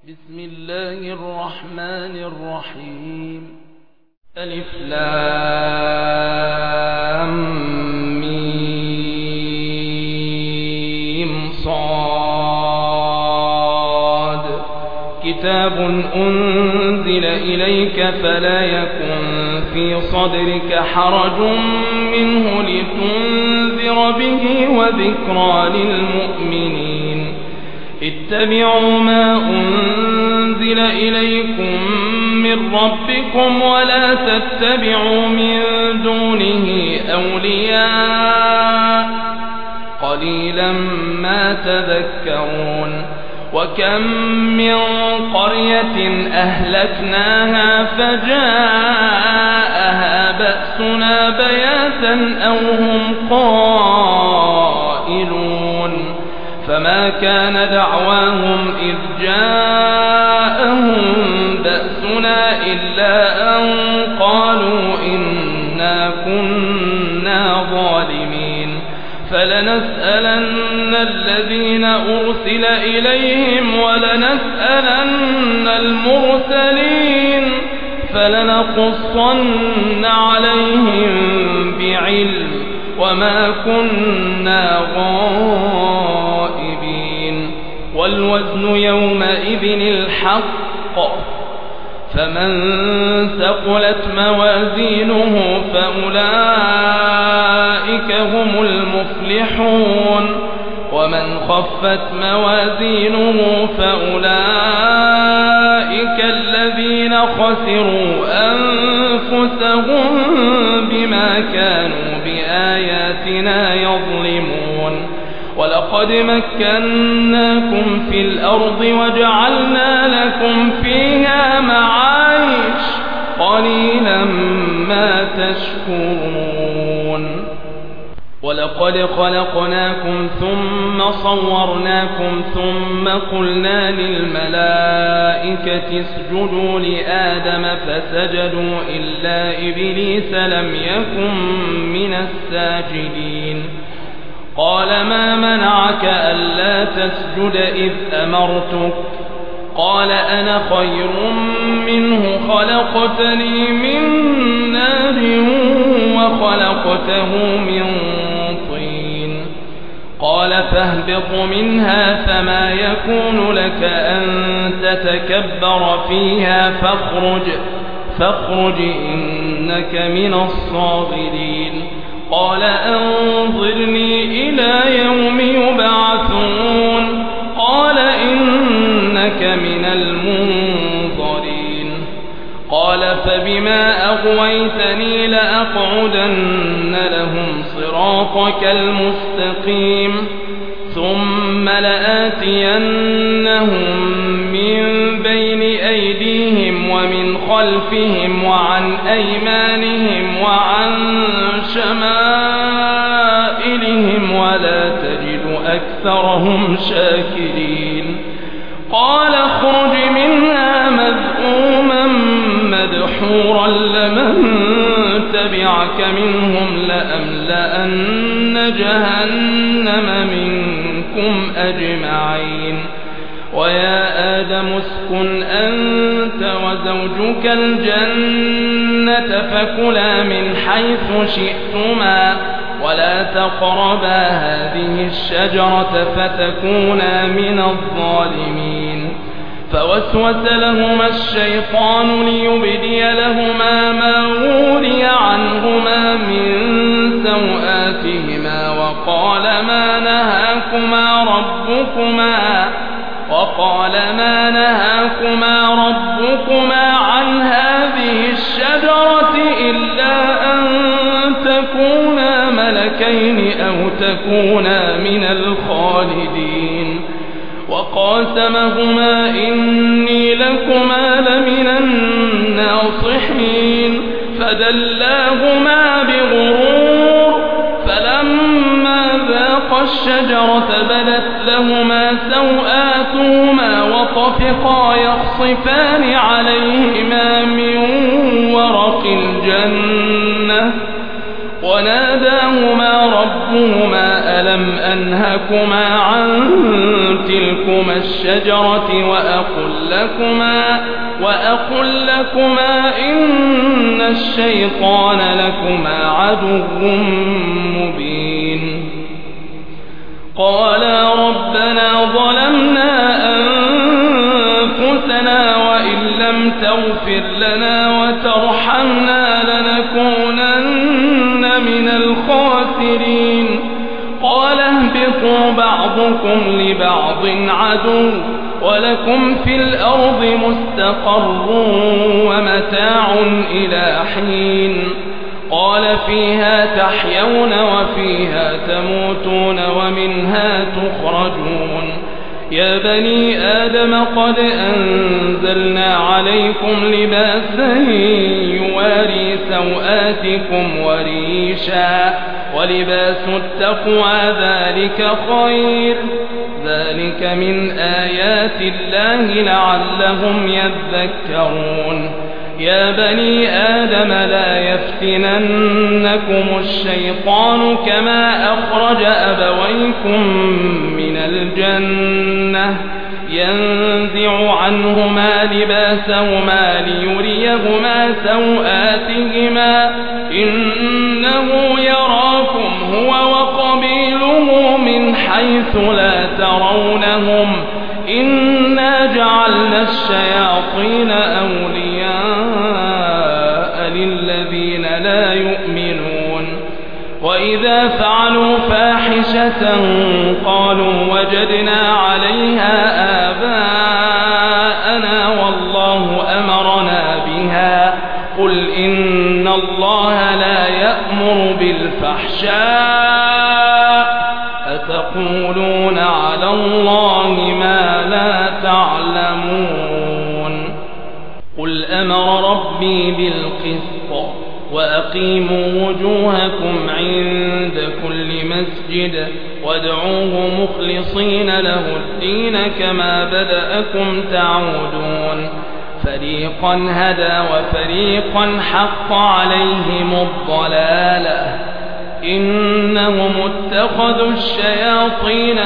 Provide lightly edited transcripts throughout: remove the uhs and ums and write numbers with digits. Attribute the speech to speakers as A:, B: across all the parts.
A: بسم الله الرحمن الرحيم. ألف لام ميم صاد. كتاب أنزل إليك فلا يكن في صدرك حرج منه لتنذر به وذكرى للمؤمنين. اتبعوا ما أنزل إليكم من ربكم ولا تتبعوا من دونه أولياء قليلا ما تذكرون. وكم من قرية أهلكناها فجاءها بأسنا بياتا أو هم قائلون. فما كان دعواهم إذ جاءهم بأسنا إلا أن قالوا إنا كنا ظالمين. فلنسألن الذين أرسل إليهم ولنسألن المرسلين فلنقصن عليهم بعلم وما كنا غائبين. والوزن يومئذ الحق فمن ثقلت موازينه فأولئك هم المفلحون ومن خفت موازينه فأولئك الذين خسروا أنفسهم بما كانوا بآياتنا يظلمون. ولقد مكناكم في الأرض وجعلنا لكم فيها معايش قليلا ما تشكرون. ولقد خلقناكم ثم صورناكم ثم قلنا للملائكة اسجدوا لآدم فسجدوا إلا إبليس لم يكن من الساجدين. قال ما منعك ألا تسجد إذ أمرتك؟ قال أنا خير منه خلقتني من نار وخلقته من طين. قال فاهبط منها فما يكون لك أن تتكبر فيها فاخرج إنك من الصاغرين. قال أنظرني إلى يوم يبعثون. قال إنك من المنظرين. قال فبما أغويتني لأقعدن لهم صراطك المستقيم ثم لآتينهم من بين أيديهم ومن خلفهم وعن أيمانهم وعن شمائلهم ولا تجد أكثرهم شاكرين. قال اخرج منها مذءوما مدحورا لمن تبعك منهم لأملأن جهنم منكم أجمعين. ويا آدم اسكن أنت وزوجك الجنة فكلا من حيث شئتما ولا تقربا هذه الشجرة فتكونا من الظالمين. فوسوس لهما الشيطان ليبدي لهما ما وري عنهما من سوآتهما وقال ما نهاكما ربكما عن هذه الشجرة إلا أن تكونا ملكين أو تكونا من الخالدين. وقاسمهما إني لكما لمن الناصحين فدلاهما بغرور فلما ذاقا الشجرة بدت لهما سوآتهما وطفقا يخصفان عليهما من ورق الجنة وناداهما ربهما ألم أنهكما عن تلكما الشجرة وأقل لكما إن الشيطان لكما عدو مبين قالا ربنا ظلمنا أنفسنا وإن لم تغفر لنا وترحمنا لنكونن من الخاسرين قال اهبطوا بعضكم لبعض عدو ولكم في الأرض مستقر ومتاع إلى حين قال فيها تحيون وفيها تموتون ومنها تخرجون يا بني آدم قد أنزلنا عليكم لباسا يواري سوآتكم وريشا ولباس التقوى ذلك خير ذلك من آيات الله لعلهم يذكرون يا بني آدم لا يفتننكم الشيطان كما أخرج أبويكم من الجنة ينزع عنهما لباسهما ليريهما سوآتهما إنه يراكم هو وقبيله من حيث لا ترونهم إنا جعلنا الشياطين أولياء للذين لا يؤمنون وإذا فعلوا فاحشة قالوا وجدنا عليها آباءنا والله أمرنا بها قل إن الله لا يأمر بالفحشاء أتقولون على الله ما لا تعلمون قل أمر ربي بالقسط وأقيموا وجوهكم عند كل مسجد وادعوه مخلصين له الدين كما بدأكم تعودون فريقا هدى وفريقا حق عليهم الضلالة إنهم اتخذوا الشياطين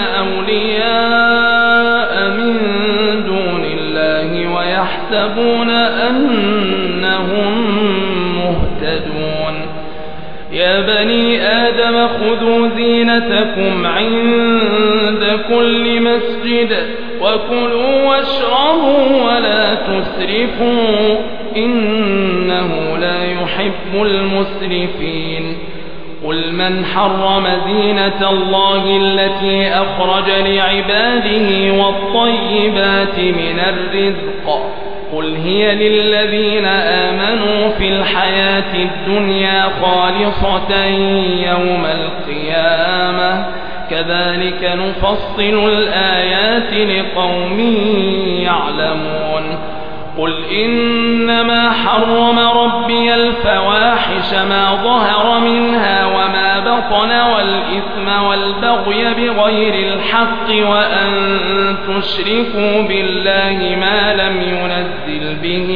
A: أولياء من دون الله ويحسبون أنهم مهتدون يا بني آدم خذوا زينتكم عند كل مسجد وكلوا واشربوا ولا تسرفوا إنه لا يحب المسرفين قل من حرم زينة الله التي أخرج لعباده والطيبات من الرزق قل هي للذين آمنوا في الحياة الدنيا خالصة يوم القيامة كذلك نفصل الآيات لقوم يعلمون قل إنما حرم ربي الفواحش ما ظهر منها وما بطن والإثم والبغي بغير الحق وأن تشركوا بالله ما لم ينزل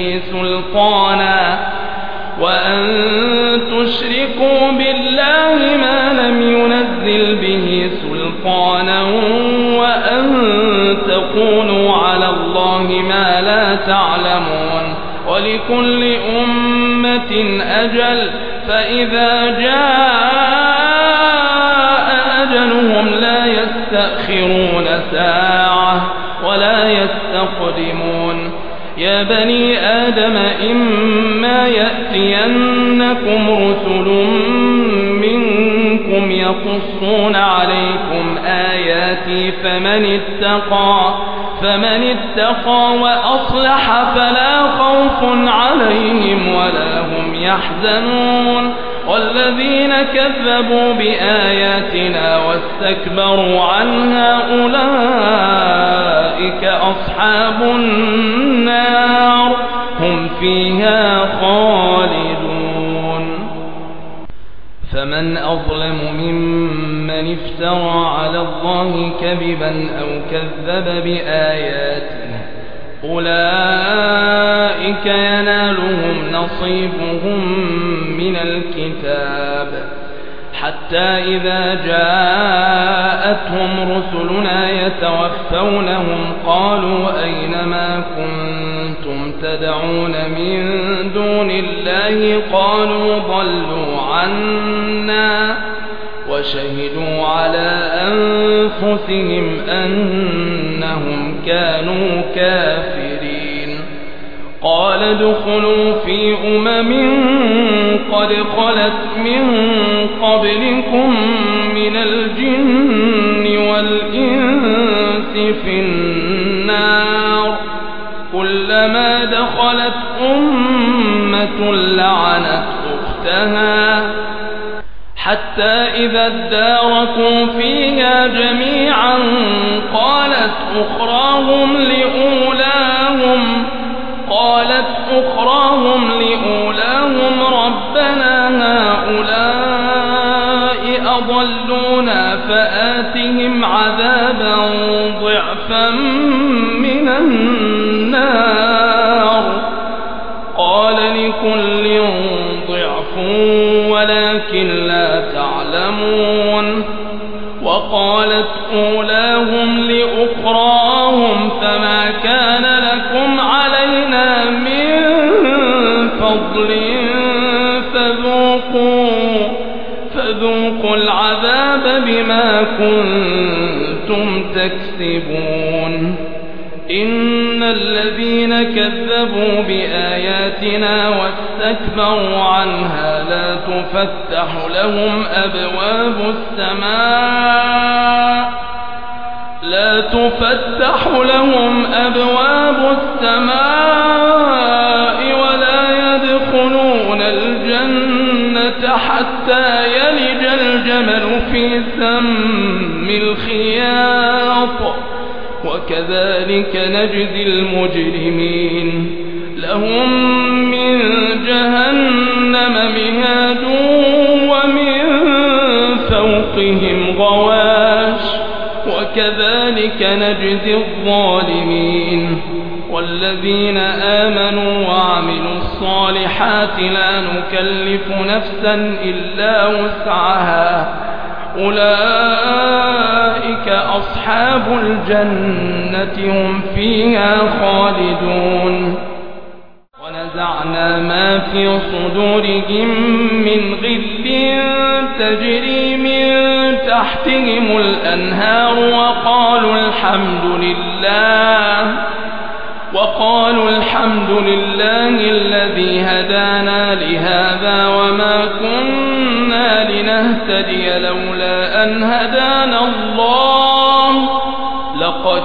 A: به سلطانا وأن تقولوا على الله ما لا تعلمون ولكل أمة أجل فإذا جاء أجلهم لا يستأخرون ساعة ولا يستقدمون يا بني آدم إما يأتينكم رسل منكم يقصون عليكم آياتي فمن اتقى وأصلح فلا خوف عليهم ولا هم يحزنون والذين كذبوا بآياتنا واستكبروا عنها أولئك أصحاب النار هم فيها خالدون فمن أظلم ممن افترى على الله كذبا أو كذب بآياته أولئك ينالهم نصيبهم من الكتاب حتى إذا جاءتهم رسلنا يتوفونهم قالوا أين ما كنتم تدعون من دون الله قالوا ضلوا عنا وشهدوا على أنفسهم أنهم كانوا كافرين. قال ادخلوا في قد خلت من قبلكم من الجن والإنس في النار كلما دخلت أمة لعنت أختها حتى إذا اداركوا فيها جميعا قالت أخراهم لأولاهم ربنا هؤلاء أضلونا فآتهم عذابا ضعفا من النار قال لكل ضعف ولكن لا تعلمون. وقالت أولاهم لأخراهم فما كان لكم علينا من فضل فذوقوا العذاب بما كنتم تكسبون. إن الذين كذبوا بآياتنا واستكبروا عنها لا تفتح لهم أبواب السماء ولا يدخلون الجنة حتى يلج الجمل في سم الخياط وكذلك نجزي المجرمين. لهم من جهنم مهاد ومن فوقهم غواش وكذلك نجزي الظالمين. والذين آمنوا وعملوا الصالحات لا نكلف نفسا إلا وسعها أولئك أصحاب الجنة هم فيها خالدون. ونزعنا ما في صدورهم من غل تجري من تحتهم الأنهار وقالوا الحمد لله الذي هدانا لهذا وما كنا لنهتدي لولا أن هدانا الله لقد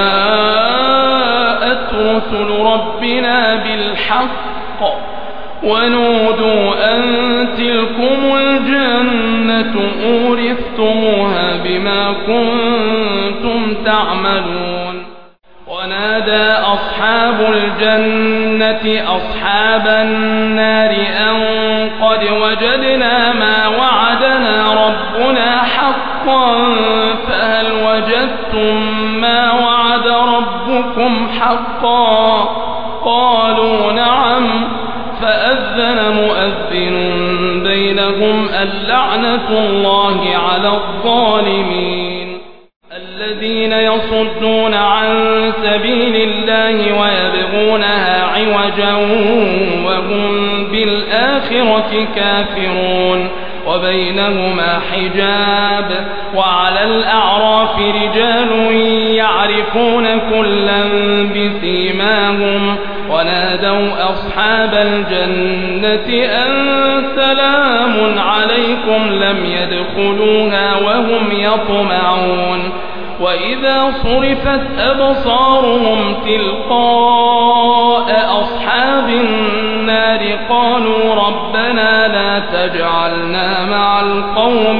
A: جاءت رسل ربنا بالحق ونودوا أن تلكم الجنة أورثتموها بما كنتم تعملون. ونادى أصحاب الجنة أصحاب النار أن قد وجدنا ما وعدنا ربنا حقا فهل وجدتم ما وعد ربكم حقا قالوا نعم فأذن مؤذن بينهم اللعنة الله على الظالمين. الذين يصدون عن سبيل الله ويبغونها عوجا وهم بالآخرة كافرون وبينهما حجاب. وعلى الأعراف رجال يعرفون كلا بسيماهم ونادوا أصحاب الجنة أن سلام عليكم لم يدخلوها وهم يطمعون. وإذا صرفت أبصارهم تلقاء أصحاب النار قالوا ربنا لا تجعلنا مع القوم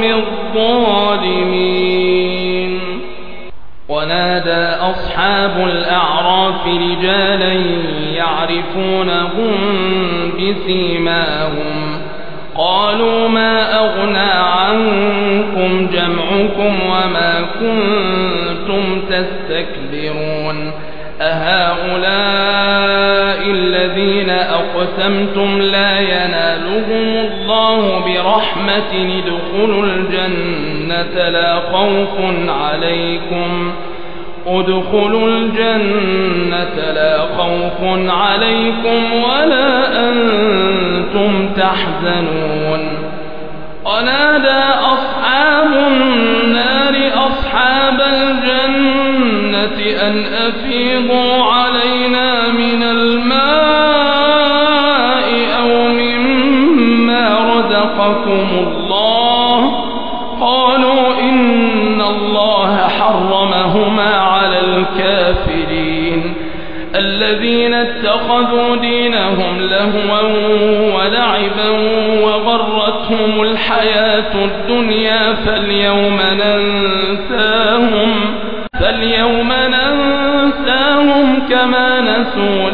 A: الظالمين. ونادى أصحاب الأعراف رجالا يعرفونهم بسيماهم قالوا ما أغنى عنكم جمعكم وما كنتم تستكبرون أهؤلاء الذين أقسمتم لا ينالهم الله برحمة رحمة ادخلوا الجنة لا خوف عليكم ولا أنتم تحزنون ونادى أصحاب النار أصحاب الجنة أن أفيضوا علينا من الماء أو مما رزقكم الله قالوا إن الله حرمهما على الكافرين الذين اتخذوا دينهم لهوا ولعبا وغرتهم الحياة الدنيا فاليوم ننساهم كما نسوا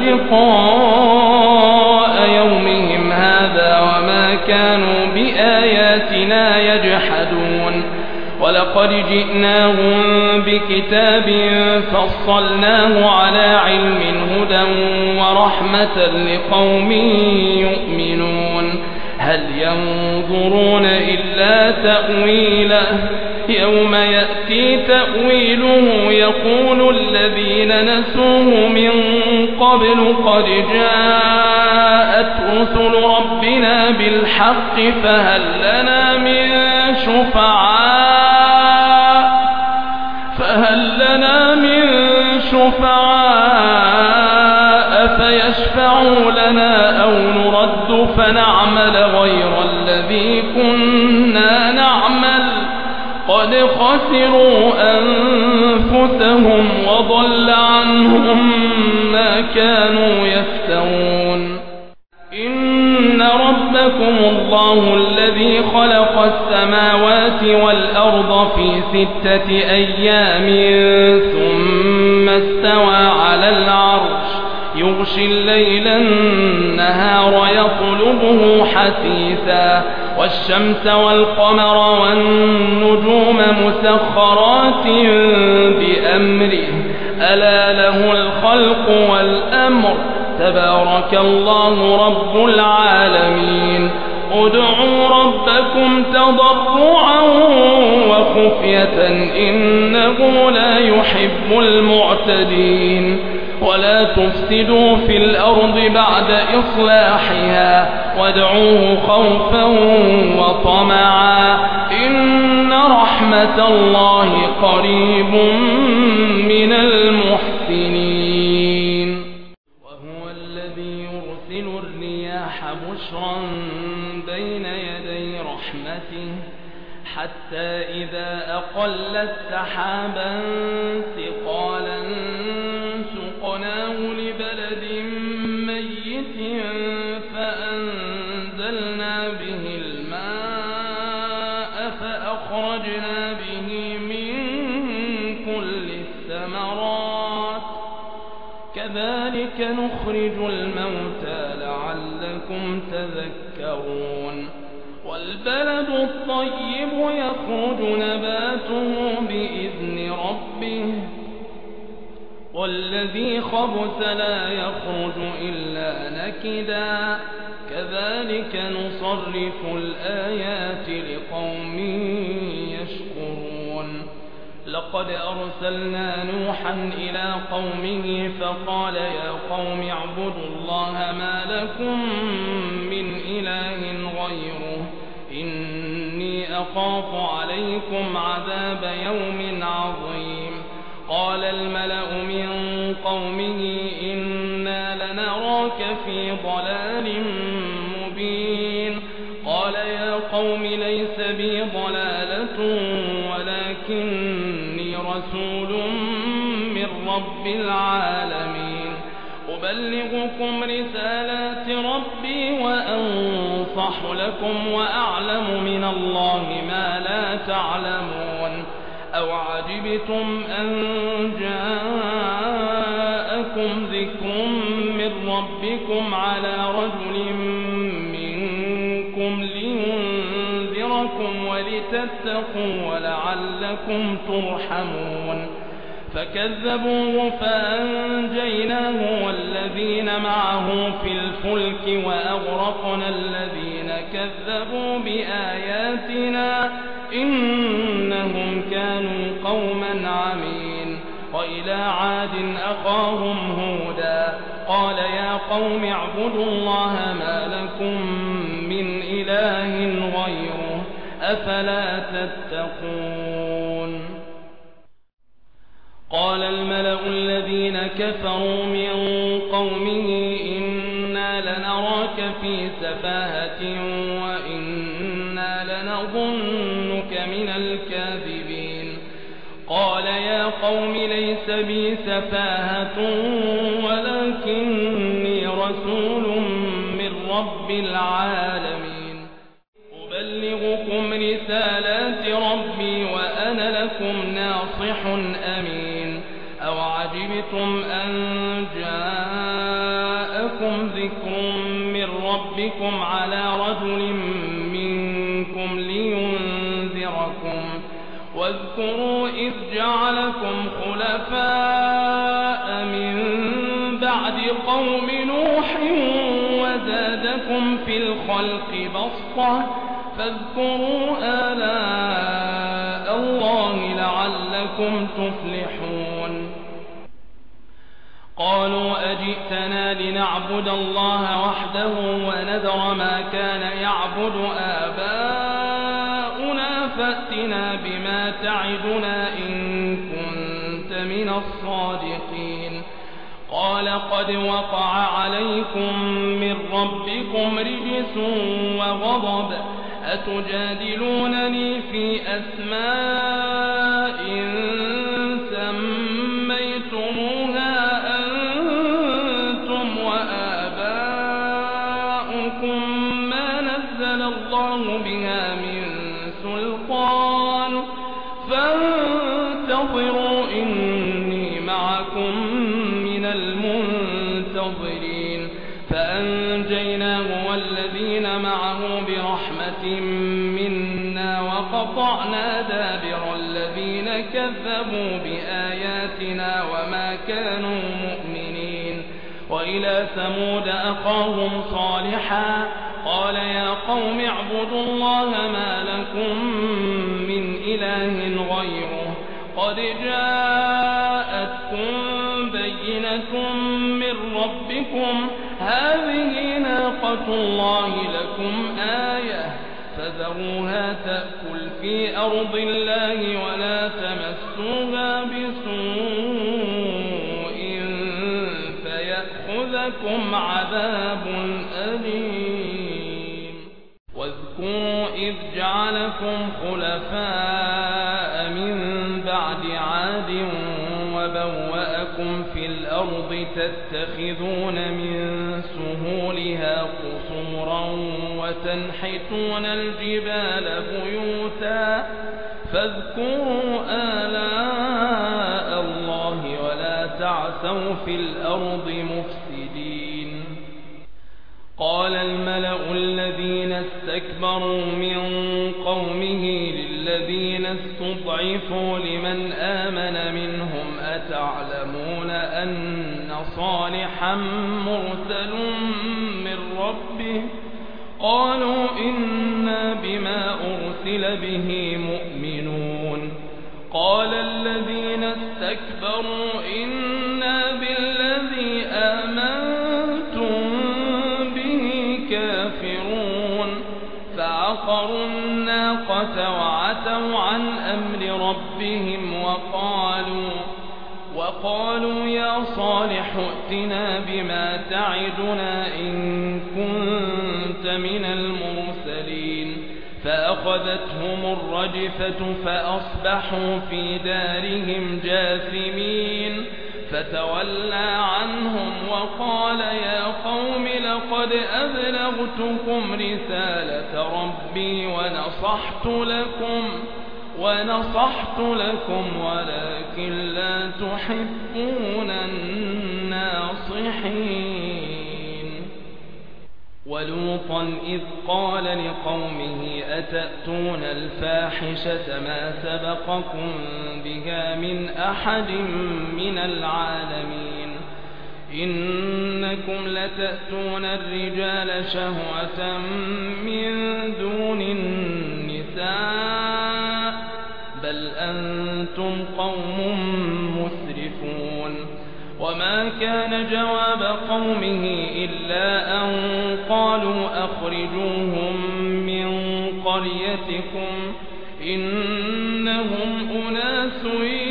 A: لقاء يومهم هذا وما كانوا بآياتنا يجحدون ولقد جئناهم بكتاب فصلناه على علم هدى ورحمة لقوم يؤمنون هل ينظرون إلا تأويله يوم يأتي تأويله يقول الذين نسوه من قبل قد جاءت رسل ربنا بالحق فهل لنا من شفعاء فيشفعوا لنا أو نرد فنعمل غير الذي كنا نعمل قد خسروا أنفسهم وضل عنهم ما كانوا يفترون إن ربكم الله الذي خلق السماوات والأرض في 6 أيام ثم استوى على العرش يغشي الليل النهار يطلبه حثيثا والشمس والقمر والنجوم مسخرات بأمره ألا له الخلق والأمر تبارك الله رب العالمين ادعوا ربكم تضرعا وخفية إنه لا يحب المعتدين ولا تفسدوا في الأرض بعد إصلاحها وادعوه خوفا وطمعا إن رحمة الله قريب من المحسنين وهو الذي يرسل الرياح بشرا بين يدي رحمته حتى إذا أقلت سحابا ثقالا سقناه لبلد ميت فأنزلنا به الماء فأخرجنا به من كل الثمرات كذلك نخرج الموتى لعلكم تذكرون والبلد الطيب يخرج نباته بإذن ربه والذي خبث لا يخرج إلا نكدا كذلك نصرف الآيات لقوم يشكرون لقد أرسلنا نوحا إلى قومه فقال يا قوم اعبدوا الله ما لكم من إله غيره إني أخاف عليكم عذاب يوم عظيم قال الملأ من قومه إنا لنراك في ضلال مبين قال يا قوم ليس بي ضلالة ولكني رسول من رب العالمين أبلغكم رسالات ربي وأنصح لكم وأعلم من الله ما لا تعلمون أو عجبتم أن جاءكم ذكر من ربكم على رجل منكم لينذركم ولتتقوا ولعلكم ترحمون فكذبوه فأنجيناه والذين معه في الفلك وأغرقنا الذين كذبوا بآياتنا أخاهم هودا قال يا قوم اعبدوا الله ما لكم من إله غيره أفلا تتقون قال الملأ الذين كفروا من قومه إنا لنراك في سفاهة وإنا لنظنك من الكاذبين قال يا قوم ليس بي سفاهة ولكني رسول من رب العالمين أبلغكم رسالات ربي وأنا لكم ناصح أمين أوعجبتم أن جاءكم ذكر من ربكم على رجل منكم لينذركم واذكروا إذ جعلكم خلفاء من بعد قوم نوح وزادكم في الخلق بسطة فاذكروا آلاء الله لعلكم تفلحون قالوا أجئتنا لنعبد الله وحده ونذر ما كان يعبد آباؤنا فأتنا بما تعدنا إن كنت من الصادقين قال قد وقع عليكم من ربكم رجس وغضب أتجادلونني في أسماء سميتموها أنتم وآباؤكم ما نزل الله بها من سلطان فانتظروا إني معكم من المنتظرين فأنجيناه والذين معه برحمة منا وقطعنا دابر الذين كذبوا بآياتنا وما كانوا مؤمنين وإلى ثمود أخاهم صالحا قال يا قوم اعبدوا الله ما لكم من إله غيره قد جاءتكم بينة من ربكم هذه ناقة الله لكم آية فذروها تأكل في أرض الله ولا تمسوها بسوء فيأخذكم عذاب أليم واذكروا إذ جعلكم خلفاء من بعد عاد وبوأكم في الأرض تتخذون من سهولها قصورا وتنحتون الجبال بيوتا فاذكروا آلاء الله ولا تعثوا في الأرض مفسدين قال الملأ الذين استكبروا من قومه للذين استضعفوا لمن آمن منهم أتعلمون أن صالحا مرسل من ربه قالوا إنا بما أرسل به مؤمنون قال الذين استكبروا إنا بالذي آمنتم كافرون فعقروا الناقة وعتوا عن أمر ربهم وقالوا يا صالح ائتنا بما تعدنا إن كنت من المرسلين فأخذتهم الرجفة فأصبحوا في دارهم جاثمين فتولى عنهم وقال يا قوم لقد أبلغتكم رسالة ربي ونصحت لكم ولكن لا تحبون الناصحين ولوطا إذ قال لقومه أتأتون الفاحشة ما سبقكم بها من أحد من العالمين إنكم لتأتون الرجال شهوة من دون النساء بل أنتم قوم مسرفون وما كان جواب قومه إلا أن قالوا أخرجوهم من قريتكم إنهم أناس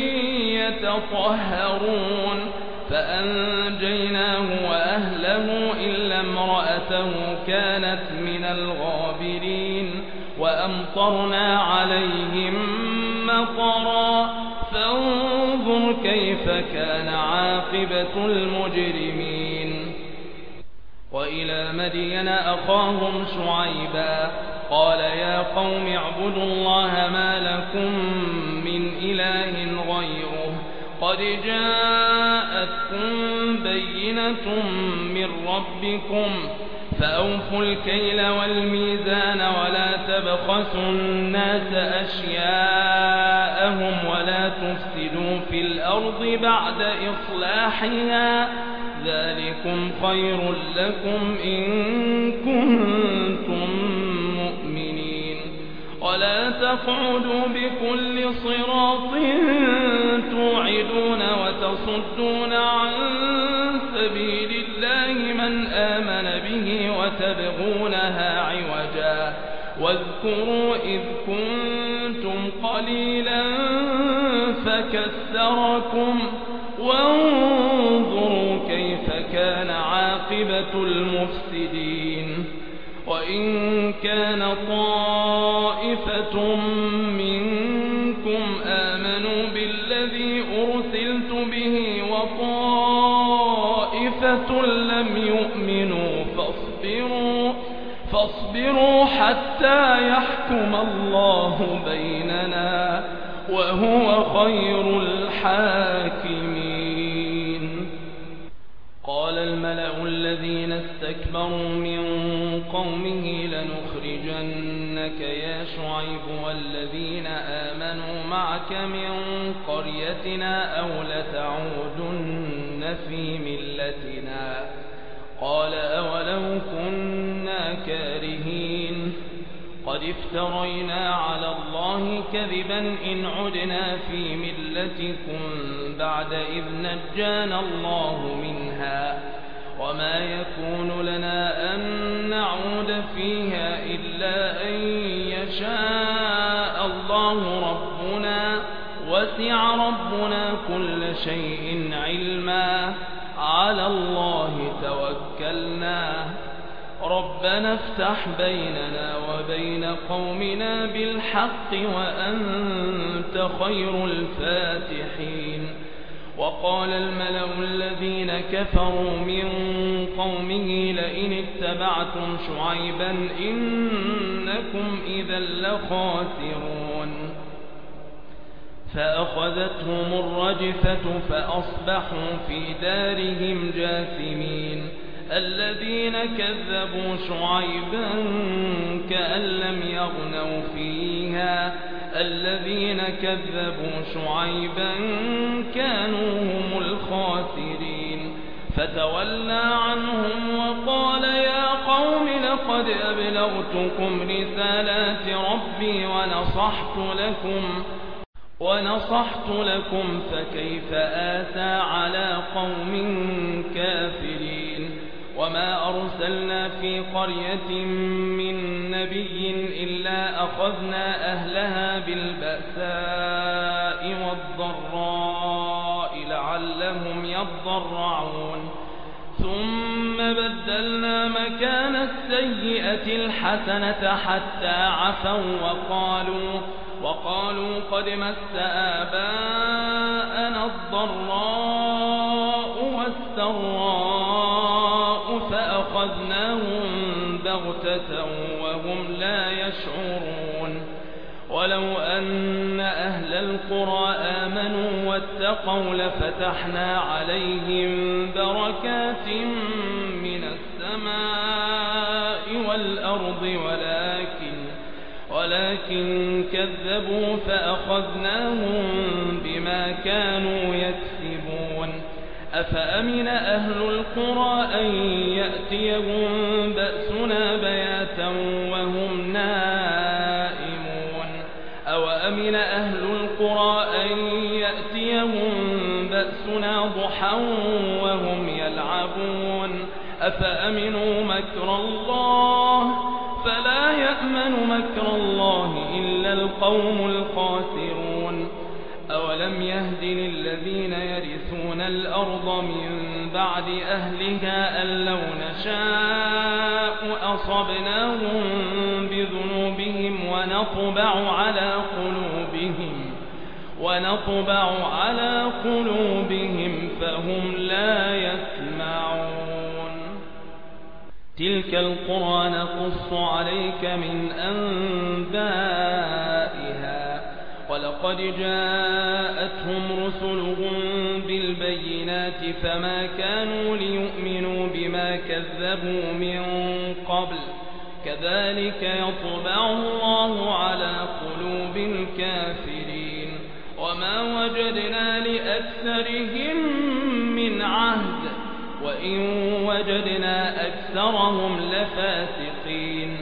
A: يتطهرون فأنجيناه وأهله إلا امرأته كانت من الغابرين وأمطرنا عليهم مطرا فانظر كيف كان عاقبة المجرمين. وإلى مدين أخاهم شعيبا قال يا قوم اعبدوا الله ما لكم من إله غيره قد جاءتكم بينة من ربكم فأوفوا الكيل والميزان ولا تبخسوا الناس أشياءهم ولا تفسدوا في الأرض بعد إصلاحها ذلكم خير لكم إن كنتم مؤمنين. ولا تقعدوا بكل صراط توعدون وتصدون عن سبيل الله من آمن به وتبغونها عوجا واذكروا إذ كنتم قليلا فكثركم وانظروا كيف كان عاقبة المفسدين. وإن كان طائفة منكم آمنوا بالذي أرسلت به وطائفة لم يؤمنوا فاصبروا حتى يحكم الله بيننا وهو خير الحاكمين. قال الملأ الذين استكبروا من قومه لنخرجنك يا شعيب والذين آمنوا معك من قريتنا أو لتعودن في ملتنا قال أولو كنا كارهين قد افترينا على الله كذبا إن عدنا في ملتكم بعد إذ نجانا الله منها وما يكون لنا أن نعود فيها إلا أن يشاء الله ربنا وسع ربنا كل شيء علما على الله توكلنا ربنا افتح بيننا وبين قومنا بالحق وأنت خير الفاتحين. وقال الملأ الذين كفروا من قومه لئن اتبعتم شعيبا إنكم إذا لخاسرون. فأخذتهم الرجفة فأصبحوا في دارهم جاثمين. الذين كذبوا شعيبا كأن لم يغنوا فيها الذين كذبوا شعيبا كانوا هم الخاسرين. فتولى عنهم وقال يا قوم لقد أبلغتكم رسالات ربي ونصحت لكم فكيف آسى على قوم كافرين. وما أرسلنا في قرية من نبي إلا أخذنا أهلها بالبأساء والضراء لعلهم يضرعون ثم بدلنا مكان السيئة الحسنة حتى عفوا وقالوا قد مس آباءنا الضراء والسراء فأخذناهم بغتة وهم لا يشعرون. ولو أن أهل القرى آمنوا واتقوا لفتحنا عليهم بركات من السماء والأرض ولكن كذبوا فأخذناهم بما كانوا يكسبون. أفأمن أهل القرى أن يأتيهم بأسنا بياتا وهم نائمون أو أمن أهل القرى أن يأتيهم بأسنا ضحى وهم أفأمنوا مكر الله فلا يأمن مكر الله إلا القوم الخاسرون أولم يهد للذين يرثون الأرض من بعد أهلها أن لو نشاء أصبناهم بذنوبهم ونطبع على قلوبهم فهم لا يسمعون تلك القرى نقص عليك من أنبائها ولقد جاءتهم رسلهم بالبينات فما كانوا ليؤمنوا بما كذبوا من قبل كذلك يطبع الله على قلوب الكافرين وما وجدنا لأكثرهم من عهد وإن وجدنا أكثرهم لفاسقين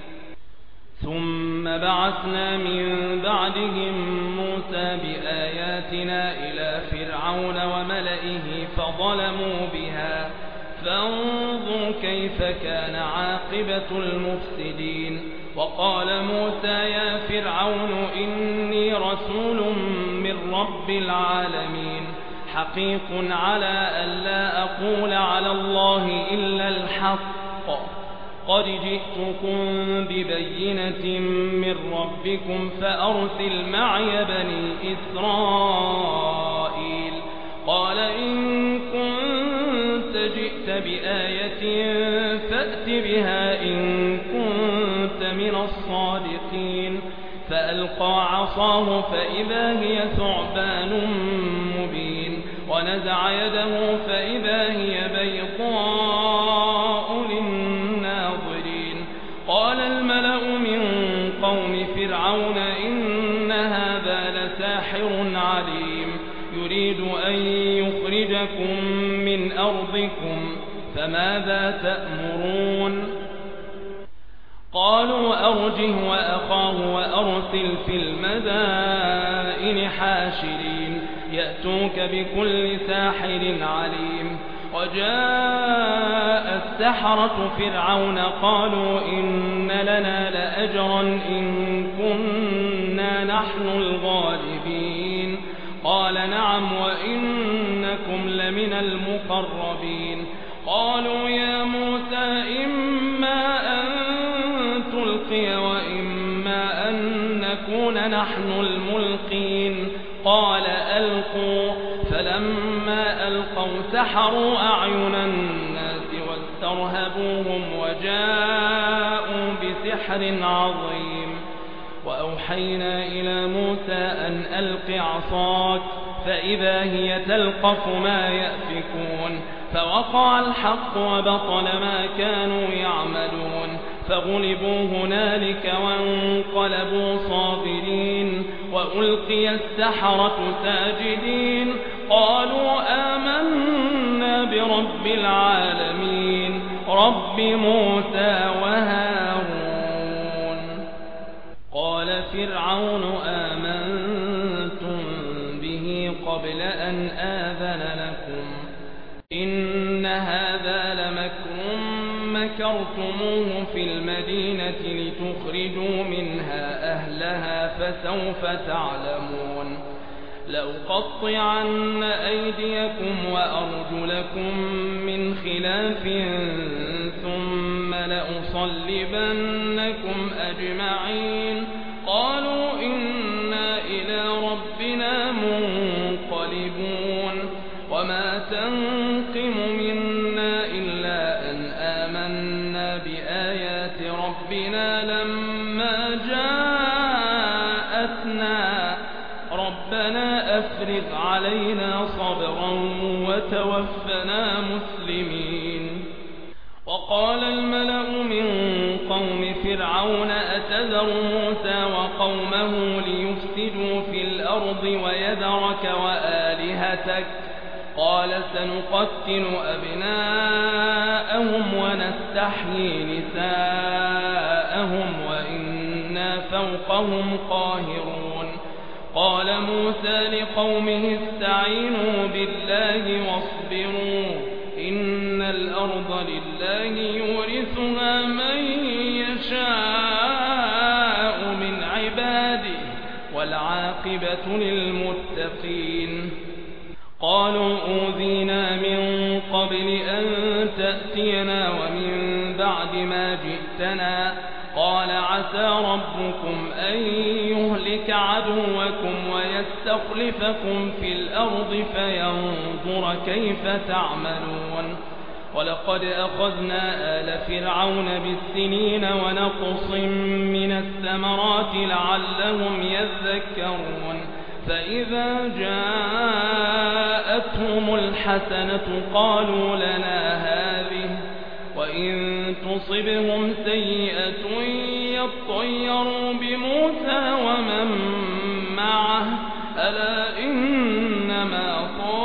A: ثم بعثنا من بعدهم موسى بآياتنا إلى فرعون وملئه فظلموا بها فانظر كيف كان عاقبة المفسدين وقال موسى يا فرعون إني رسول من رب العالمين حقيق على ألا أقول على الله إلا الحق قد جئتكم ببينة من ربكم فأرسل معي بني إسرائيل قال إن كنت جئت بآية فأت بها إن كنت من الصادقين فألقى عصاه فإذا هي ثعبان مبين ونزع يده فإذا هي بيضاء للناظرين قال الملأ من قوم فرعون إن هذا لساحر عليم يريد أن يخرجكم من أرضكم فماذا تأمرون قالوا أرجه وأخاه وأرسل في المدائن حاشرين يأتوك بكل ساحر عليم وجاء السحرة فرعون قالوا إن لنا لأجرا إن كنا نحن الغالبين قال نعم وإنكم لمن المقربين قالوا يا موسى إما أن تلقي وإما أن نكون نحن الملقين قال ألقوا فلما ألقوا سحروا أعين الناس واسترهبوهم وجاءوا بسحر عظيم وأوحينا إلى موسى أن ألق عصاك فإذا هي تلقف ما يأفكون فوقع الحق وبطل ما كانوا يعملون فغلبوا هنالك وانقلبوا صاغرين وألقي السحرة ساجدين قالوا آمنا برب العالمين رب موسى وهارون قال فرعون آمنتم به قبل أن آذن لكم إن هذا لمكر مكرتموه في المدينة لتخرجوا منها أهلها فسوف تعلمون لأقطعن أيديكم وأرجلكم من خلاف ثم لأصلبنكم أجمعين قالوا إنا إلى ربنا منقلبون وما تنقم منا إلا أن آمنا بآيات ربنا لما جاءتنا ربنا أفرغ علينا صبرا وتوفنا مسلمين وقال الملأ من قوم فرعون أتذر موسى وقومه ليفسدوا في الأرض ويذرك وآلهتك قال سنقتل أبناءهم ونستحيي نساءهم وإنا فوقهم قاهرون قال موسى لقومه استعينوا بالله واصبروا إن الأرض الأرض لله يورثها من يشاء من عباده والعاقبة للمتقين. قالوا أوذينا من قبل أن تأتينا ومن بعد ما جئتنا قال عسى ربكم أن يهلك عدوكم ويستخلفكم في الأرض فينظر كيف تعملون. ولقد أخذنا آل فرعون بالسنين ونقص من الثمرات لعلهم يذكرون. فإذا جاءتهم الحسنة قالوا لنا هذه وإن تصبهم سيئة يطيروا بموسى ومن معه ألا إنما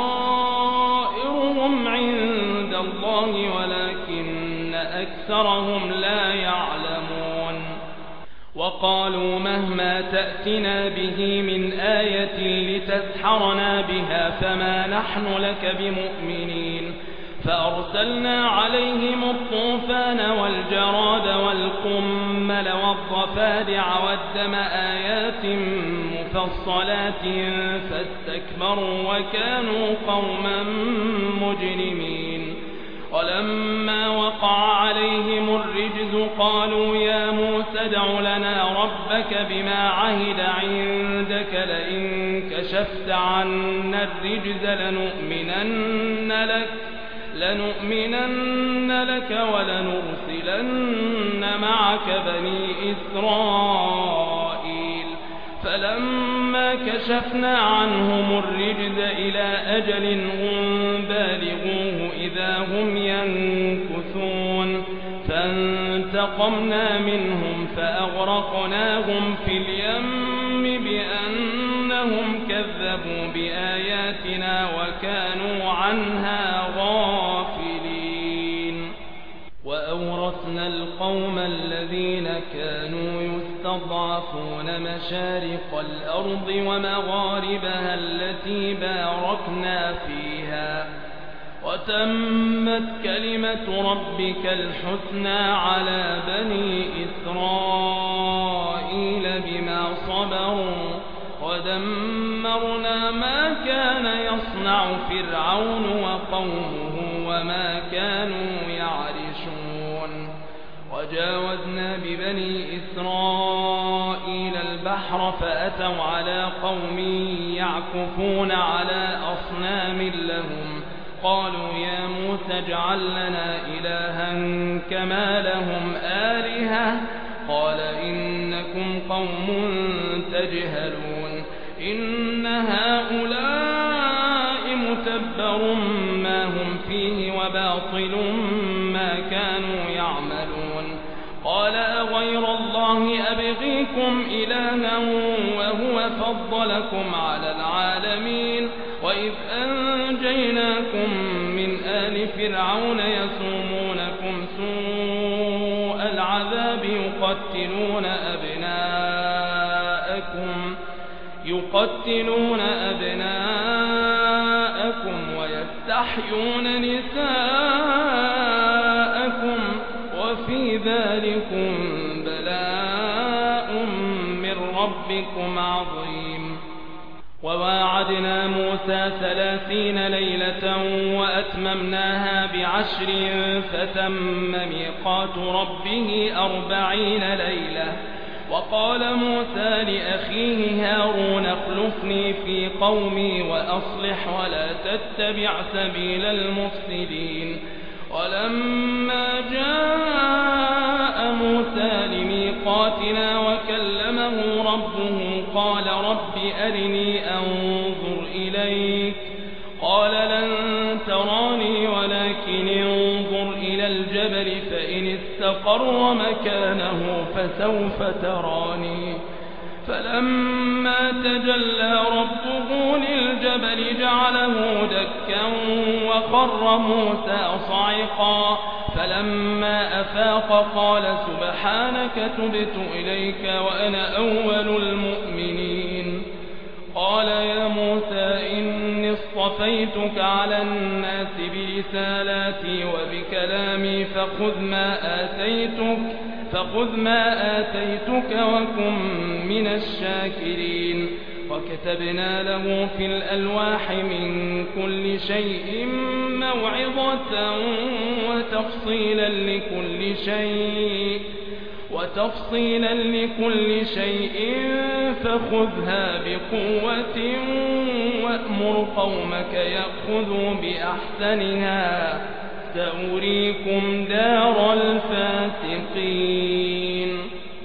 A: طائرهم عند الله ولكن أكثرهم لا يعلمون. وقالوا مهما تأتنا به من آية لتسحرنا بها فما نحن لك بمؤمنين. فأرسلنا عليهم الطوفان والجراد والقمل والضفادع والدم آيات مفصلات فاستكبروا وكانوا قوما مجرمين. ولما وقع عليهم الرجز قالوا يا موسى ادع لنا ربك بما عهد عندك لئن كشفت عنا الرجز لنؤمنن لك ولنرسلن معك بني إسرائيل. فلما كشفنا عنهم الرجز إلى أجل هم بالغوه إذا هم ينكثون. فانتقمنا منهم فأغرقناهم في اليم بأنهم كذبوا بآياتنا وكانوا عنها غافلين. وأورثنا القوم الذين كانوا يستضعفون مشارق الأرض ومغاربها التي باركنا فيها وتمت كلمة ربك الحسنى على بني إسرائيل بما صبروا ودمرنا ما كان يصنع فرعون وقومه وما كانوا يعرشون. وجاوزنا ببني إسرائيل البحر فأتوا على قوم يعكفون على أصنام لهم قالوا يا موسى اجعل لنا إلها كما لهم آلهة قال إنكم قوم تجهلون. إن هؤلاء متبر ما هم فيه وباطل ما كانوا يعملون. قال أغير الله أبغيكم إلها وهو فضلكم على العالمين وإذ أنجيناكم من آل فرعون يسومونكم سوء العذاب يقتلون أبناءكم ويستحيون نساءكم وفي ذلكم بلاء من ربكم عظيم. وواعدنا موسى 30 ليلة وأتممناها ب10 فتم ميقات ربه 40 ليلة. وقال موسى لأخيه هارون اخلفني في قومي وأصلح ولا تتبع سبيل المفسدين. ولما جاء موسى لميقاتنا وكلمه ربه قال رب أرني أنظر إليك قال لن تراني ولكن انظر إلى الجبل فإن استقر مكانه فسوف تراني. فلما تجلى ربه للجبل جعله دكا وخر موسى صعقا. فلما أفاق قال سبحانك تبت إليك وأنا أول المؤمنين. قال يا موسى إني اصطفيتك اصطفيتك على الناس برسالاتي وبكلامي فخذ ما آتيتك وكن من الشاكرين. وكتبنا له في الألواح من كل شيء موعظة وتفصيلا لكل شيء فخذها بقوة وأمر قومك يأخذوا بأحسنها سأريكم دار الفاسقين.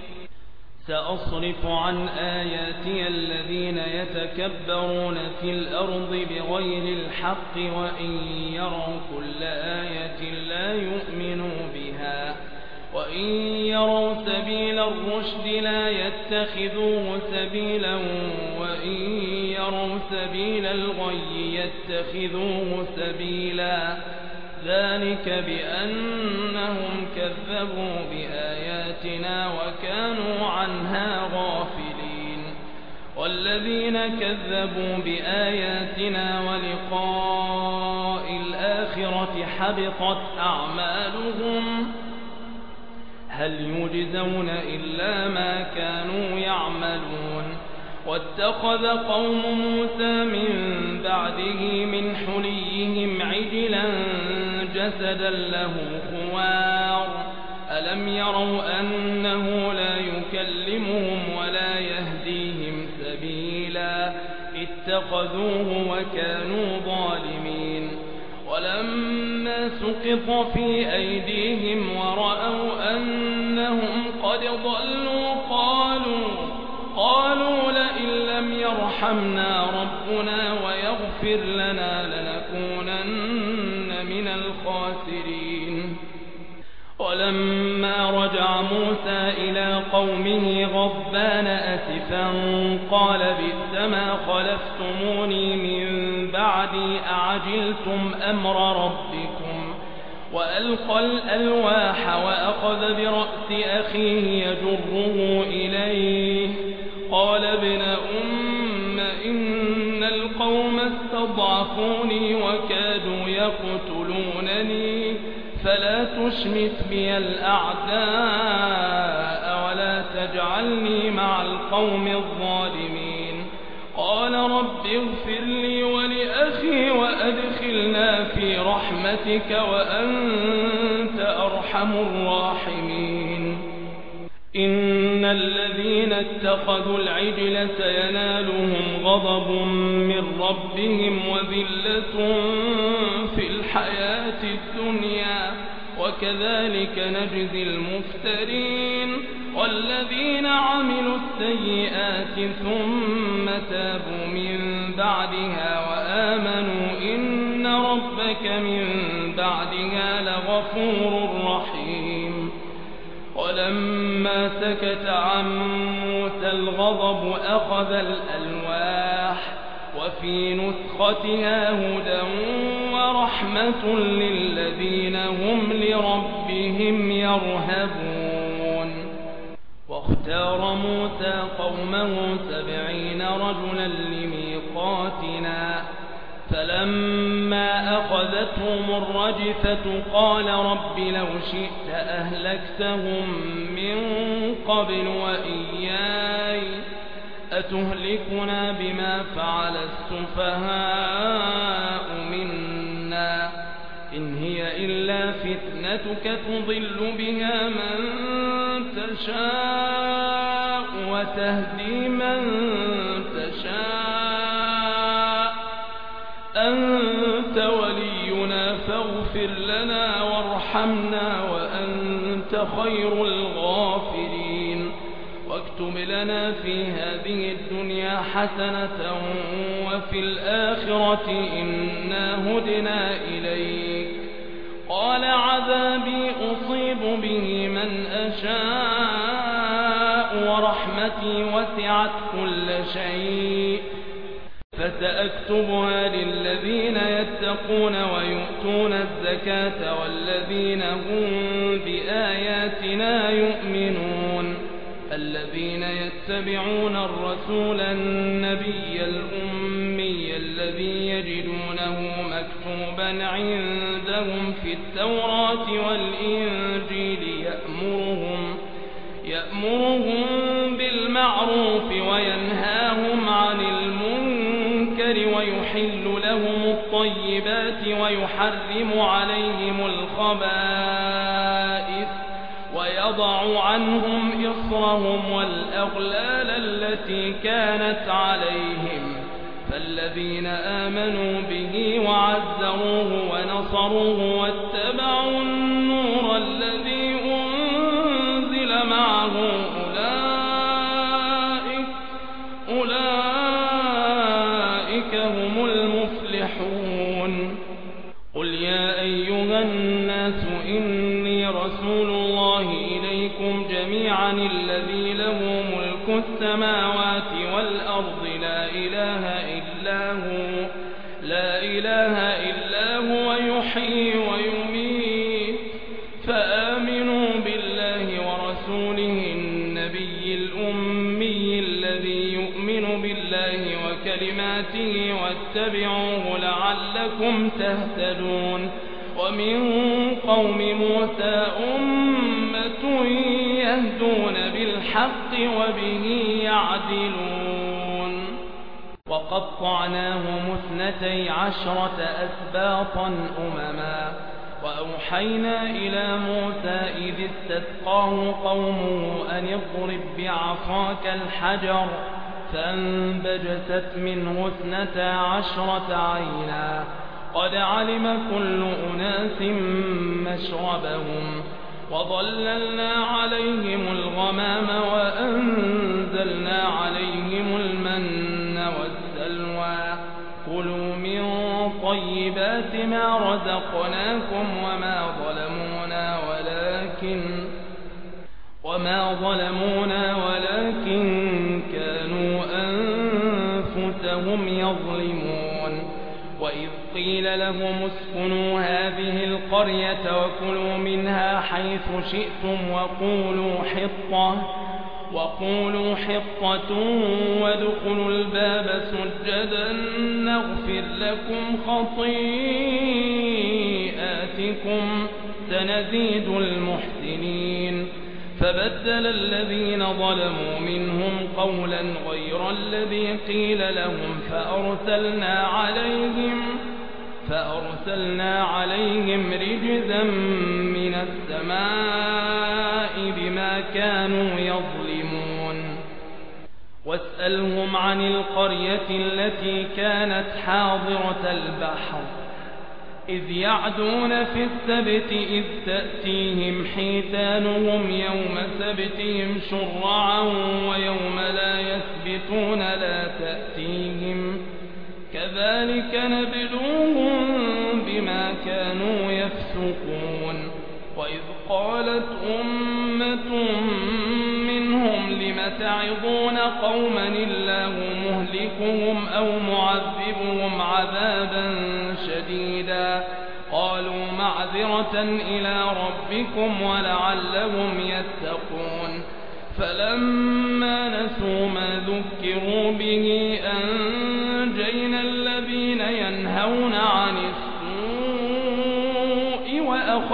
A: سأصرف عن آياتي الذين يتكبرون في الأرض بغير الحق وإن يروا كل آية لا يؤمنوا بها وإن يروا سبيل الرشد لا يتخذوه سبيلا وإن يروا سبيل الغي يتخذوه سبيلا ذلك بأنهم كذبوا بآياتنا وكانوا عنها غافلين. والذين كذبوا بآياتنا ولقاء الآخرة حبطت أعمالهم هل يجزون إلا ما كانوا يعملون. واتخذ قوم موسى من بعده من حليهم عجلا جسدا له خوار ألم يروا أنه لا يكلمهم ولا يهديهم سبيلا اتخذوه وكانوا ظالمين. ولما سقط في أيديهم ورأوا أنهم قد ضلوا قالوا لئن لم يرحمنا ربنا ويغفر لنا لنكونن من الخاسرين. ولما رجع موسى إلى قومه غضبان أسفا قال بئس ما خلفتموني من بعدي أعجلتم أمر ربكم وألقى الألواح وأخذ برأس أخيه يجره إليه قال ابن أم إن القوم استضعفوني وكادوا يقتلونني فلا تشمت بي الأعداء ولا تجعلني مع القوم الظالمين. قال رب اغفر لي ولأخي وأدخلنا في رحمتك وأنت أرحم الراحمين. إن الذين اتخذوا العجل سينالهم غضب من ربهم وذلة في الحياة الدنيا وكذلك نجزي المفترين. والذين عملوا السيئات ثم تابوا من بعدها وآمنوا إن ربك من بعدها لغفور رحيم. ولما سكت عن موسى الغضب أخذ الألواح وفي نسختها هدى ورحمة للذين هم لربهم يرهبون. واختار موسى قومه 70 رجلا لميقاتنا فلما أخذتهم الرجفة قال رب لو شئت أهلكتهم من قبل وإياي أتهلكنا بما فعل السفهاء منا إن هي إلا فتنتك تضل بها من تشاء وتهدي من تشاء أنت ولينا فاغفر لنا وارحمنا وأنت خير الغافرين. واكتب لنا في هذه الدنيا حسنة وفي الآخرة إنا هدنا إليك. قال عذابي أصيب به من أشاء ورحمتي وسعت كل شيء فسأكتبها للذين يتقون ويؤتون الزكاة والذين هم بآياتنا يؤمنون. الذين يتبعون الرسول النبي الأمي الذي يجدونه مكتوبا عندهم في التوراة والإنجيل يأمرهم بالمعروف وينهاهم عن المنكر ويحل لهم الطيبات ويحرم عليهم الخبائث ويضع عنهم إصرهم والأغلال التي كانت عليهم فالذين آمنوا به وعزروه ونصروه واتبعوا النور الذي أنزل معه أولئك هم المفلحون. قل يا أيها الناس إني رسول الله إليكم جميعا الذي له ملك السماوات والأرض لا إله إلا هو يحيي ويميت فآمنوا بالله ورسوله النبي الأمي الذي يؤمن بالله وكلماته واتبعوه لعلكم تهتدون. ومن قوم موسى أمة يهدون بالحق وبه يعدلون. وقطعناهم 12 أسباطا أمما وأوحينا إلى موسى إذ استسقاه قومه أن اضرب بعصاك الحجر فانبجست منه 12 عينا قد علم كل أناس مشربهم وظللنا عليهم الغمام وأنزلنا عليهم المن والسلوى كلوا من طيبات ما رزقناكم وما ظلمونا ولكن كانوا أنفسهم يظلمون. وإذ قيل لهم اسكنوا هذه القرية وكلوا منها حيث شئتم وقولوا حطة وادخلوا الباب سجدا نغفر لكم خطيئاتكم سنزيد المحسنين. فبدل الذين ظلموا منهم قولا غير الذي قيل لهم فأرسلنا عليهم رجزا من السماء بما كانوا يظلمون. واسألهم عن القرية التي كانت حاضرة البحر إذ يعدون في السبت إذ تأتيهم حيتانهم يوم سبتهم شرعا ويوم لا يسبتون لا تأتيهم كذلك نبلوهم بما كانوا يفسقون. وإذ قالت أمة منهم لم تعظون قوما الله مهلكهم أو معذبهم عذابا شديدا قالوا معذرة إلى ربكم ولعلهم يتقون. فلما نسوا ما ذكروا به أنجينا الذين ينهون عن السوء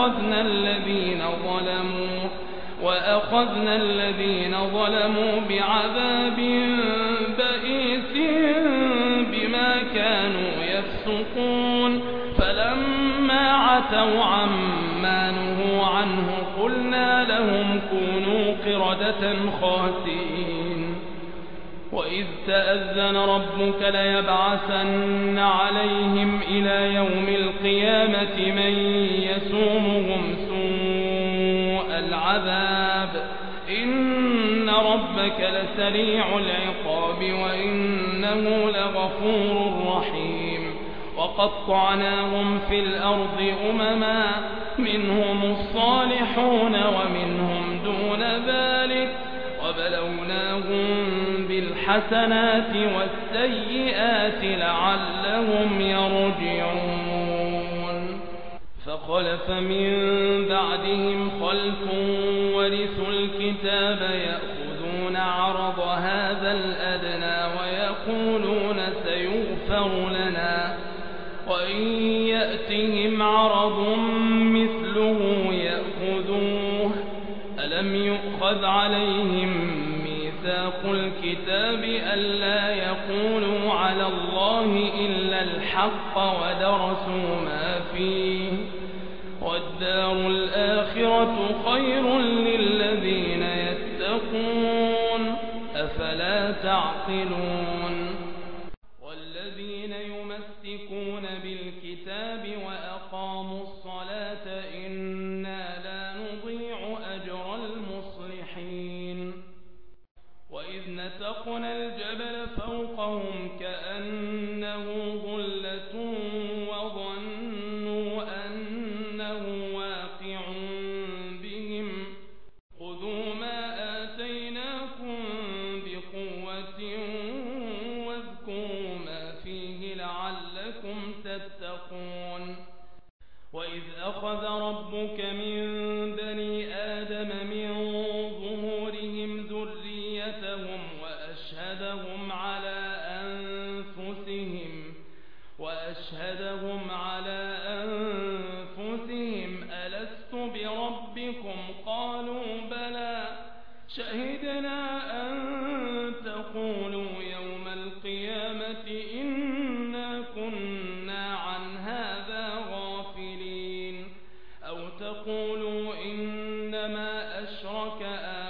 A: وأخذنا الذين ظلموا بعذاب بئيس بما كانوا يفسقون. فلما عتوا عما نهوا عنه قلنا لهم كونوا قردة خاسئين. وإذ تأذن ربك ليبعثن عليهم إلى يوم القيامة من يسومهم سوء العذاب إن ربك لسريع العقاب وإنه لغفور رحيم. وقطعناهم في الأرض أمما منهم الصالحون ومنهم دون ذلك وبلوناهم بالحسنات والسيئات لعلهم يرجعون. فخلف من بعدهم خلف ورثوا الكتاب يأخذون عرض هذا الأدنى ويقولون سيغفر لنا ألم يؤخذ عليهم ميثاق الكتاب ألا يقولوا على الله إلا الحق ودرسوا ما فيه والدار الآخرة خير للذين يتقون أفلا تعقلون والذين يمسكون بالكتاب وأقاموا الصلاة إنا لا نضيع أجر المصلحين وإذ نتقنا الجبل فوقهم كأنه ظلة وظنوا أنه واقع بهم خذوا ما آتيناكم بقوة واذكروا ما فيه لعلكم تتقون وإذ أخذ ربك من بني آدم من ظهورهم ذريتهم وأشهدهم على أنفسهم ألست بربكم قالوا بلى شهدنا أن تقولوا يوم القيامة إنا كنا عن هذا غافلين أو تقولوا إنما أشرك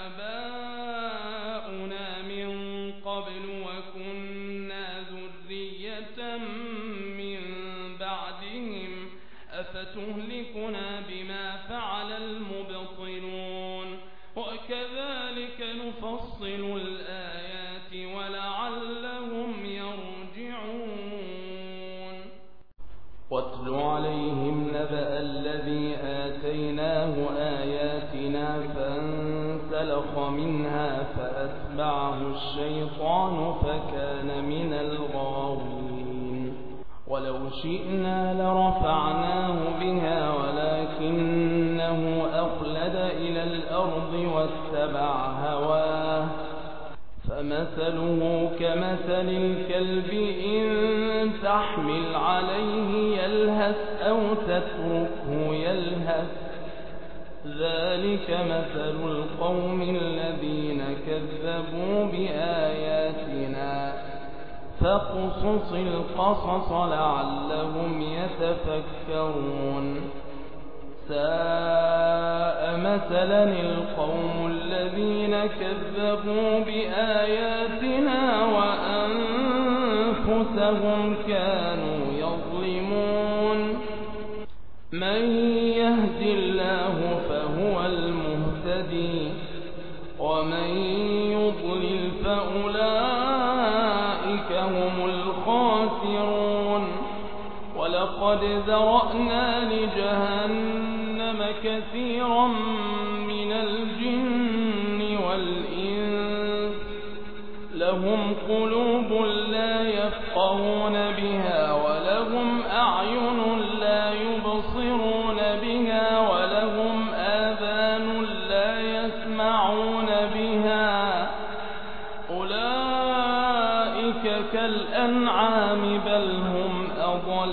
A: آباؤنا من قبل وكنا ذرية من بعدهم أفتهلكنا بما فعل المبطلون وكذلك نفصل الآيات ولعلهم يرجعون واتل عليهم نبأ الذي آتيناه آياتنا فانسلخ منها فأتبعه الشيطان فكان من الغاوين ولو شئنا لرفعناه بها ولكنه أخلد إلى الأرض واتبع هواه فمثله كمثل الكلب إن تحمل عليه يلهث أو تتركه يلهث ذلك مثل القوم الذين كذبوا بآياتنا فاقصص القصص لعلهم يتفكرون ساء مثلا القوم الذين كذبوا بآياتنا وأنفسهم كانوا يظلمون من يهد الله فهو المهتدي ومن يضلل فأولئك هم الخاسرون ولقد ذرأنا لجهنم كثيرا من الجن والإنس لهم قلوب لا يفقهون بها ولهم أعين لا يبصرون بها ولهم آذان لا يسمعون بها أولئك كالأنعام بل هم أضل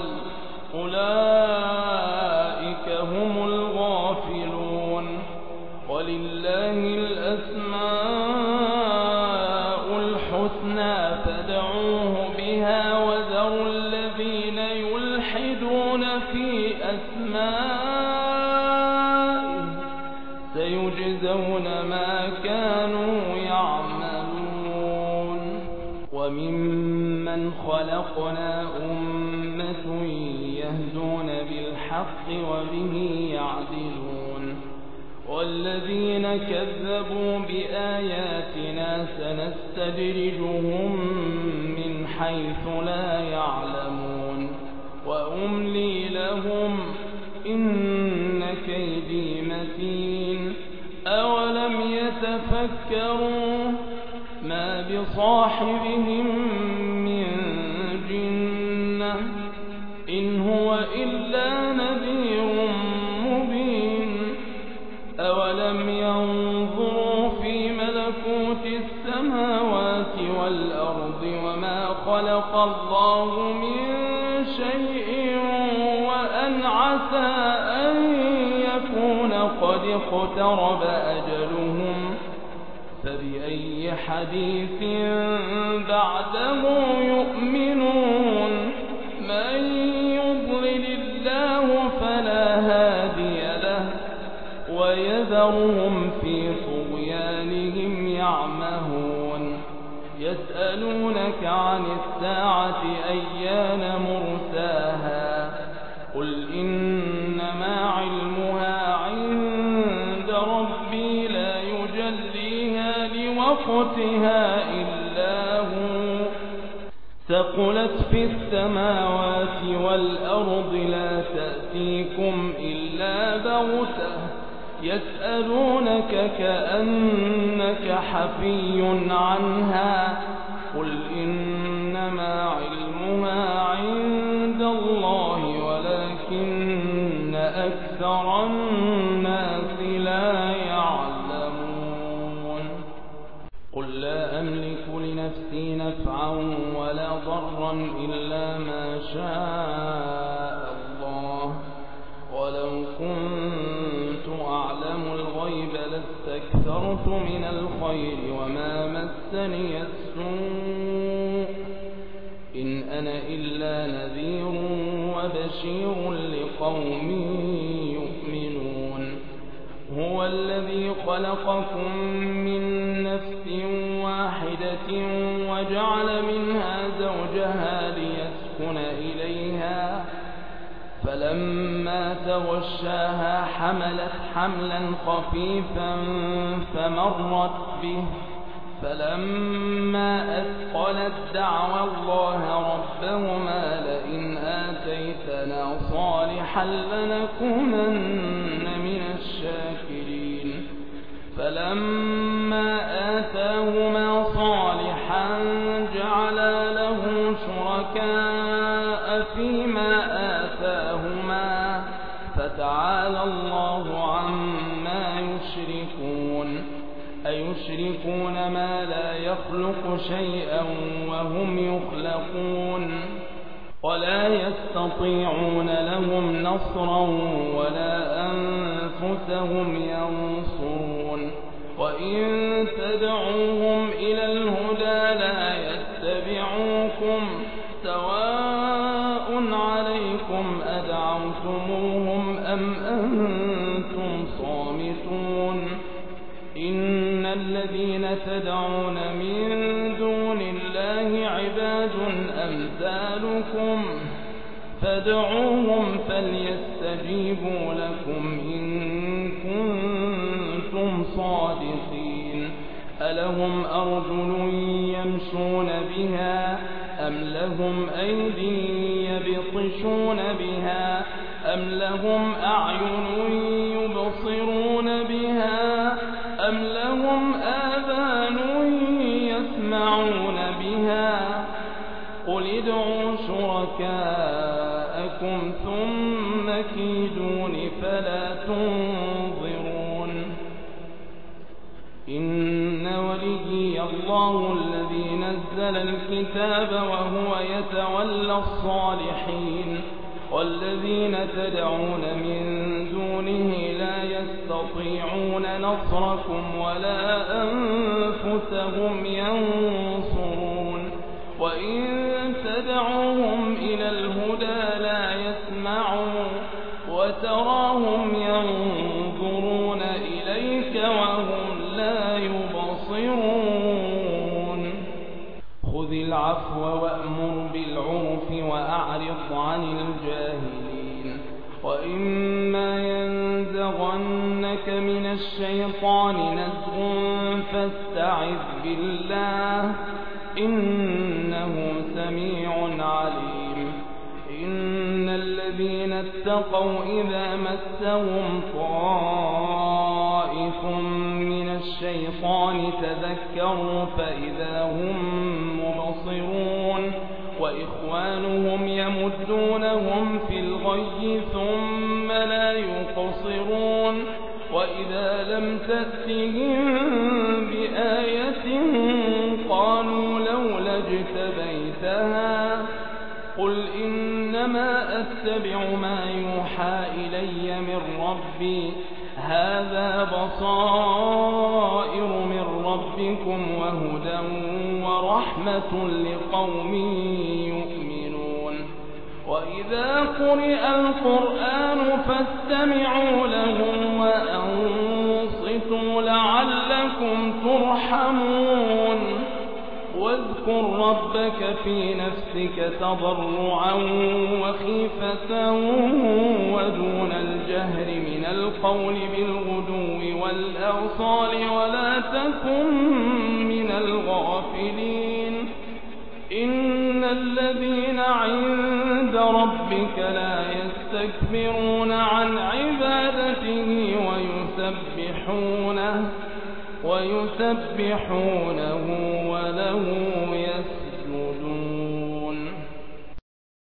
A: أولئك هم الغافلون ولله الأسماء الحسنى فادعوه بها وذروا الذين يلحدون في أسمائه سيجزون ما كانوا يعملون وممن خلقنا أمة يهدون بالحق وبه يعدلون والذين كذبوا بآياتنا سنستدرجهم من حيث لا يعلمون وأملي لهم إن كيدي متين أولم يتفكروا ما بصاحبهم من جنة إن هو إلا نذير مبين أولم ينظروا في ملكوت السماوات والأرض وما خلق الله من شيء وأن عسى أن يكون قد اقترب واقترب أجلهم فبأي حديث بعده يؤمنون من يضلل الله فلا هادي له ويذرهم في طغيانهم يعمهون يسألونك عن الساعة أيان مرساها قل إنما علمها عند ربي لا يجليها لوقتها إلا هو ثقلت في السماوات والأرض لا تأتيكم إلا بغتة يسألونك كأنك حفي عنها قل إنما علمها عند الله ولكن أكثر الناس لا يعلمون قل لا أملك لنفسي نفعا ولا ضرا إلا ما شاء الله ولو كنت أعلم الغيب لاستكثرت من الخير وما مسني السوء إن أنا إلا نذير وبشير لقوم يؤمنون هو الذي خلقكم من نفس واحدة وجعل منها زوجها ليسكن إليها فلما تغشاها حملت حملا خفيفا فمرت به فلما أثقلت دعوى الله ربهما لئن آتيتنا صالحا لنكونن من الشاكرين فلما آتاهما صالحا جعلا له شركاء فيما آتاهما فتعالى الله عما يشركون أيشركون ما لا يخلق شيئا وهم يخلقون ولا يستطيعون لهم نصرا ولا أنفسهم ينصرون وإن تدعوهم إلى الهدى لا يتبعوكم سواء عليكم أدعوتموهم أم أنتم صامتون إن الذين تدعون من دون الله عباد أمثالكم فادعوهم فليستجيبوا لكم إن كنتم صادقين ألهم أرجل يمشون بها أم لهم أيدي يبطشون بها أم لهم أعين يبصرون بها أم لهم آذان يسمعون بها قل ادعوا شركاءكم ثم كيدون فلا تنظرون إن وليي الله الذي نزل الكتاب وهو يتولى الصالحين والذين تدعون من دونه لا يستطيعون نصركم ولا أنفسهم ينصرون وإن تدعوهم إلى الهدى لا يسمعون وتراهم ينظرون إليك وهم لا يبصرون خذ العفو وأمر بالعرف وأعرض عن الجاهلين وإما ينزغنك من الشيطان نزغ فاستعذ بالله إنه سميع عليم إن الذين اتقوا إذا مسهم طائف من الشيطان تذكروا فإذا هم مبصرون وإخوانهم يمدونهم في الغي ثم لا يقصرون وإذا لم تأتهم بآية قالوا لولا اجتبيتها قل إنما أتبع ما يوحى إلي من ربي هذا بصائر من ربكم وهدى ورحمة لقوم يؤمنون وإذا قرئ القرآن فاستمعوا له وأنصتوا لعلكم ترحمون واذكر ربك في نفسك تضرعا وخيفة ودون الجهر من القول بالغدو والآصال ولا تكن من الغافلين إن الذين عند ربك لا يستكبرون عن عبادته ويسبحونه وله